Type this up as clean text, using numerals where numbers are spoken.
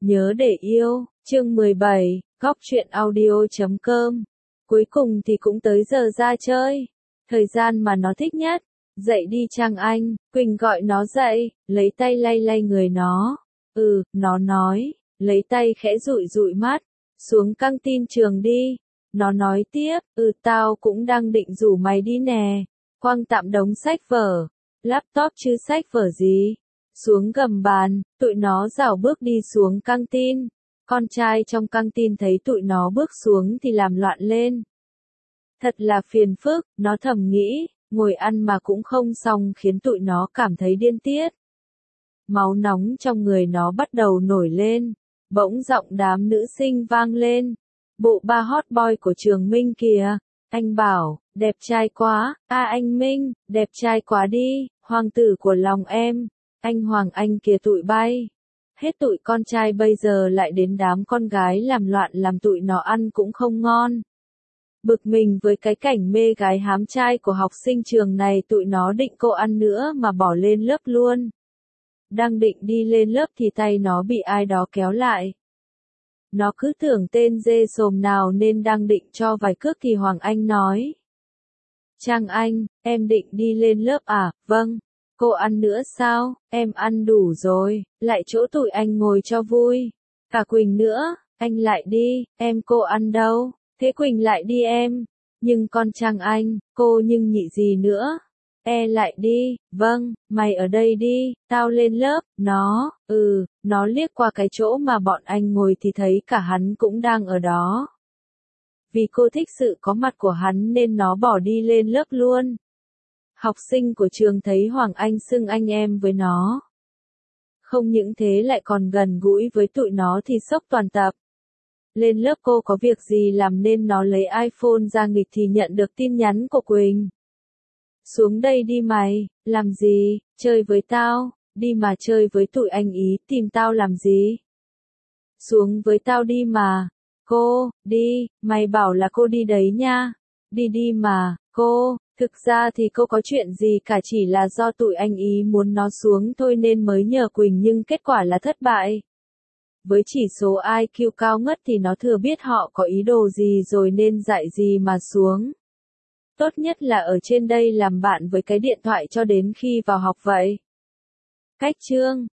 Nhớ để yêu, chương 17, góc truyện audio.com. Cuối cùng thì cũng tới giờ ra chơi. Thời gian mà nó thích nhất. Dậy đi Trang Anh, Quỳnh gọi nó dậy, lấy tay lay lay người nó. Nó nói, lấy tay khẽ dụi dụi mắt. Xuống căng tin trường đi. Nó nói tiếp, tao cũng đang định rủ mày đi nè. Quăng tạm đống sách vở. Laptop chứ sách vở gì. Xuống gầm bàn, tụi nó rảo bước đi xuống căng tin. Con trai trong căng tin thấy tụi nó bước xuống thì làm loạn lên. Thật là phiền phức, nó thầm nghĩ, ngồi ăn mà cũng không xong khiến tụi nó cảm thấy điên tiết. Máu nóng trong người nó bắt đầu nổi lên, bỗng giọng đám nữ sinh vang lên. Bộ ba hot boy của Trường Minh kìa. Anh bảo, đẹp trai quá, anh Minh, đẹp trai quá đi, hoàng tử của lòng em. Anh Hoàng Anh kìa tụi bay. Hết tụi con trai bây giờ lại đến đám con gái làm loạn làm tụi nó ăn cũng không ngon. Bực mình với cái cảnh mê gái hám trai của học sinh trường này, tụi nó định cô ăn nữa mà bỏ lên lớp luôn. Đang định đi lên lớp thì tay nó bị ai đó kéo lại. Nó cứ tưởng tên dê sồm nào nên đang định cho vài cước thì Hoàng Anh nói. Trang Anh, em định đi lên lớp à? Vâng. Cô ăn nữa sao? Em ăn đủ rồi, lại chỗ tụi anh ngồi cho vui. Cả Quỳnh nữa, anh lại đi, em cô ăn đâu? Thế Quỳnh lại đi em. Nhưng con Trang Anh, cô nhưng nhị gì nữa? Lại đi, vâng, mày ở đây đi, tao lên lớp. Nó liếc qua cái chỗ mà bọn anh ngồi thì thấy cả hắn cũng đang ở đó. Vì cô thích sự có mặt của hắn nên nó bỏ đi lên lớp luôn. Học sinh của trường thấy Hoàng Anh xưng anh em với nó. Không những thế lại còn gần gũi với tụi nó thì sốc toàn tập. Lên lớp cô có việc gì làm nên nó lấy iPhone ra nghịch thì nhận được tin nhắn của Quỳnh. Xuống đây đi mày, làm gì, chơi với tao, đi mà chơi với tụi anh ý, tìm tao làm gì? Xuống với tao đi mà. Cô, đi, mày bảo là cô đi đấy nha. Đi đi mà, cô. Thực ra thì cô có chuyện gì cả, chỉ là do tụi anh ý muốn nó xuống thôi nên mới nhờ Quỳnh nhưng kết quả là thất bại. Với chỉ số IQ cao ngất thì nó thừa biết họ có ý đồ gì rồi nên dạy gì mà xuống. Tốt nhất là ở trên đây làm bạn với cái điện thoại cho đến khi vào học vậy. Cách chương